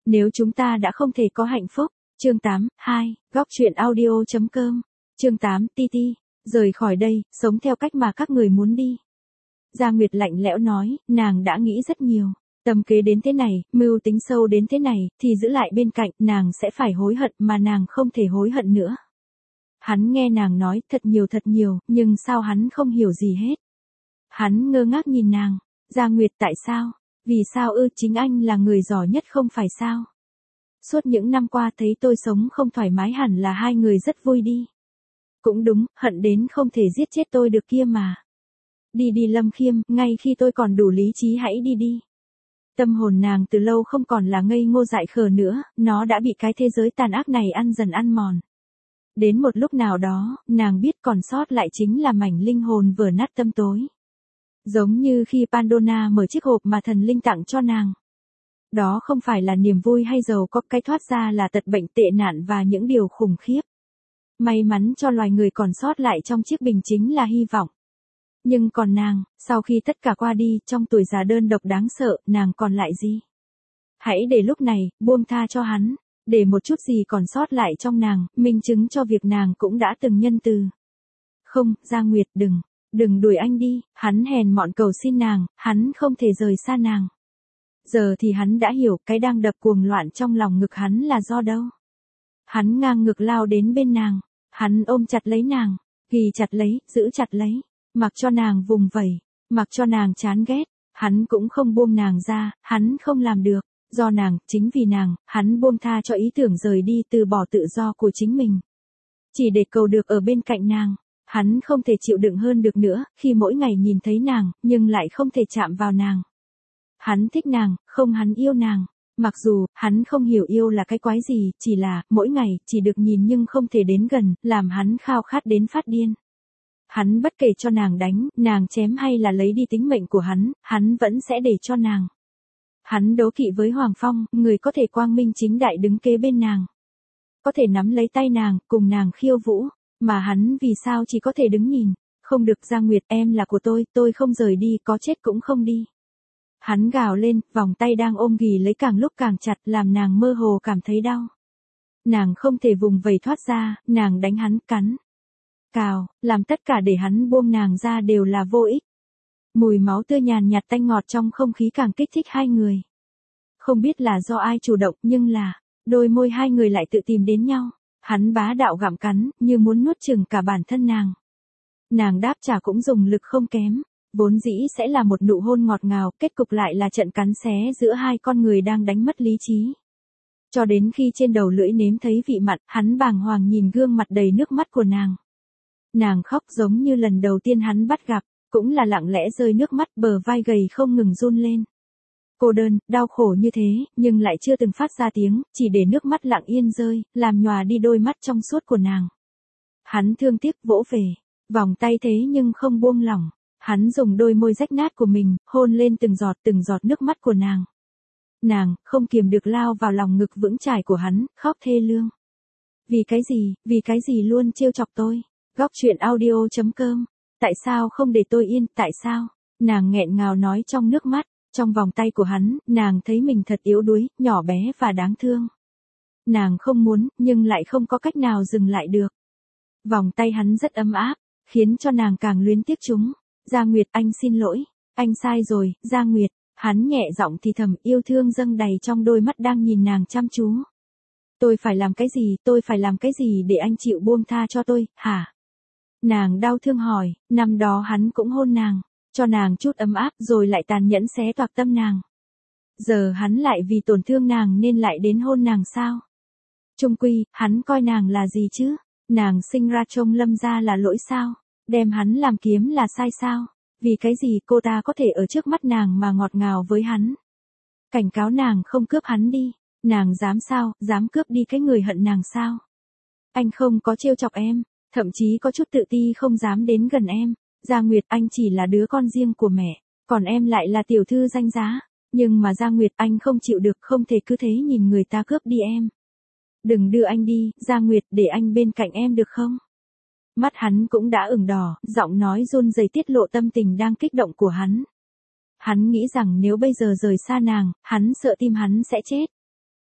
Nếu chúng ta đã không thể có hạnh phúc. Chương 8, 2, góc truyện audio.com. Chương 8, Titi, rời khỏi đây, sống theo cách mà các người muốn đi. Gia Nguyệt lạnh lẽo nói, nàng đã nghĩ rất nhiều. Tâm kế đến thế này, mưu tính sâu đến thế này, thì giữ lại bên cạnh, nàng sẽ phải hối hận mà nàng không thể hối hận nữa. Hắn nghe nàng nói thật nhiều, nhưng sao hắn không hiểu gì hết. Hắn ngơ ngác nhìn nàng. Gia Nguyệt, tại sao? Vì sao ư? Chính anh là người giỏi nhất không phải sao? Suốt những năm qua thấy tôi sống không thoải mái hẳn là hai người rất vui đi. Cũng đúng, hận đến không thể giết chết tôi được kia mà. Đi đi Lâm Khiêm, ngay khi tôi còn đủ lý trí hãy đi đi. Tâm hồn nàng từ lâu không còn là ngây ngô dại khờ nữa, nó đã bị cái thế giới tàn ác này ăn dần ăn mòn. Đến một lúc nào đó, nàng biết còn sót lại chính là mảnh linh hồn vừa nát tâm tối. Giống như khi Pandora mở chiếc hộp mà thần linh tặng cho nàng. Đó không phải là niềm vui hay giàu có, cái thoát ra là tật bệnh tệ nạn và những điều khủng khiếp. May mắn cho loài người còn sót lại trong chiếc bình chính là hy vọng. Nhưng còn nàng, sau khi tất cả qua đi, trong tuổi già đơn độc đáng sợ, nàng còn lại gì? Hãy để lúc này, buông tha cho hắn, để một chút gì còn sót lại trong nàng, minh chứng cho việc nàng cũng đã từng nhân từ. Không, Gia Nguyệt, đừng đuổi anh đi, hắn hèn mọn cầu xin nàng, hắn không thể rời xa nàng. Giờ thì hắn đã hiểu cái đang đập cuồng loạn trong lòng ngực hắn là do đâu. Hắn ngang ngực lao đến bên nàng, hắn ôm chặt lấy nàng, ghì chặt lấy, giữ chặt lấy, mặc cho nàng vùng vẩy, mặc cho nàng chán ghét, hắn cũng không buông nàng ra, hắn không làm được, do nàng, chính vì nàng, hắn buông tha cho ý tưởng rời đi, từ bỏ tự do của chính mình. Chỉ để cầu được ở bên cạnh nàng. Hắn không thể chịu đựng hơn được nữa, khi mỗi ngày nhìn thấy nàng, nhưng lại không thể chạm vào nàng. Hắn thích nàng, không hắn yêu nàng. Mặc dù, hắn không hiểu yêu là cái quái gì, chỉ là, mỗi ngày, chỉ được nhìn nhưng không thể đến gần, làm hắn khao khát đến phát điên. Hắn bất kể cho nàng đánh, nàng chém hay là lấy đi tính mệnh của hắn vẫn sẽ để cho nàng. Hắn đố kỵ với Hoàng Phong, người có thể quang minh chính đại đứng kế bên nàng. Có thể nắm lấy tay nàng, cùng nàng khiêu vũ. Mà hắn vì sao chỉ có thể đứng nhìn, không được. Gia Nguyệt, em là của tôi không rời đi, có chết cũng không đi. Hắn gào lên, vòng tay đang ôm ghì lấy càng lúc càng chặt, làm nàng mơ hồ cảm thấy đau. Nàng không thể vùng vẫy thoát ra, nàng đánh hắn, cắn, cào, làm tất cả để hắn buông nàng ra đều là vô ích. Mùi máu tươi nhàn nhạt tanh ngọt trong không khí càng kích thích hai người. Không biết là do ai chủ động, nhưng là, đôi môi hai người lại tự tìm đến nhau. Hắn bá đạo gặm cắn, như muốn nuốt chửng cả bản thân nàng. Nàng đáp trả cũng dùng lực không kém, vốn dĩ sẽ là một nụ hôn ngọt ngào, kết cục lại là trận cắn xé giữa hai con người đang đánh mất lý trí. Cho đến khi trên đầu lưỡi nếm thấy vị mặn, hắn bàng hoàng nhìn gương mặt đầy nước mắt của nàng. Nàng khóc giống như lần đầu tiên hắn bắt gặp, cũng là lặng lẽ rơi nước mắt, bờ vai gầy không ngừng run lên. Cô đơn, đau khổ như thế, nhưng lại chưa từng phát ra tiếng, chỉ để nước mắt lặng yên rơi, làm nhòa đi đôi mắt trong suốt của nàng. Hắn thương tiếc vỗ về, vòng tay thế nhưng không buông lỏng. Hắn dùng đôi môi rách nát của mình, hôn lên từng giọt nước mắt của nàng. Nàng, không kiềm được lao vào lòng ngực vững chãi của hắn, khóc thê lương. Vì cái gì luôn trêu chọc tôi? Góc truyện audio.com. Tại sao không để tôi yên, tại sao? Nàng nghẹn ngào nói trong nước mắt. Trong vòng tay của hắn, nàng thấy mình thật yếu đuối, nhỏ bé và đáng thương. Nàng không muốn, nhưng lại không có cách nào dừng lại được. Vòng tay hắn rất ấm áp, khiến cho nàng càng luyến tiếc chúng. Gia Nguyệt, anh xin lỗi, anh sai rồi, Gia Nguyệt. Hắn nhẹ giọng thì thầm, yêu thương dâng đầy trong đôi mắt đang nhìn nàng chăm chú. Tôi phải làm cái gì để anh chịu buông tha cho tôi, hả? Nàng đau thương hỏi, năm đó hắn cũng hôn nàng. Cho nàng chút ấm áp rồi lại tàn nhẫn xé toạc tâm nàng. Giờ hắn lại vì tổn thương nàng nên lại đến hôn nàng sao? Chung quy, hắn coi nàng là gì chứ? Nàng sinh ra trông Lâm gia là lỗi sao? Đem hắn làm kiếm là sai sao? Vì cái gì cô ta có thể ở trước mắt nàng mà ngọt ngào với hắn? Cảnh cáo nàng không cướp hắn đi. Nàng dám sao, dám cướp đi cái người hận nàng sao? Anh không có trêu chọc em, thậm chí có chút tự ti không dám đến gần em. Gia Nguyệt, anh chỉ là đứa con riêng của mẹ, còn em lại là tiểu thư danh giá. Nhưng mà Gia Nguyệt, anh không chịu được, không thể cứ thế nhìn người ta cướp đi em. Đừng đưa anh đi, Gia Nguyệt, để anh bên cạnh em được không? Mắt hắn cũng đã ửng đỏ, giọng nói run rẩy tiết lộ tâm tình đang kích động của hắn. Hắn nghĩ rằng nếu bây giờ rời xa nàng, hắn sợ tim hắn sẽ chết.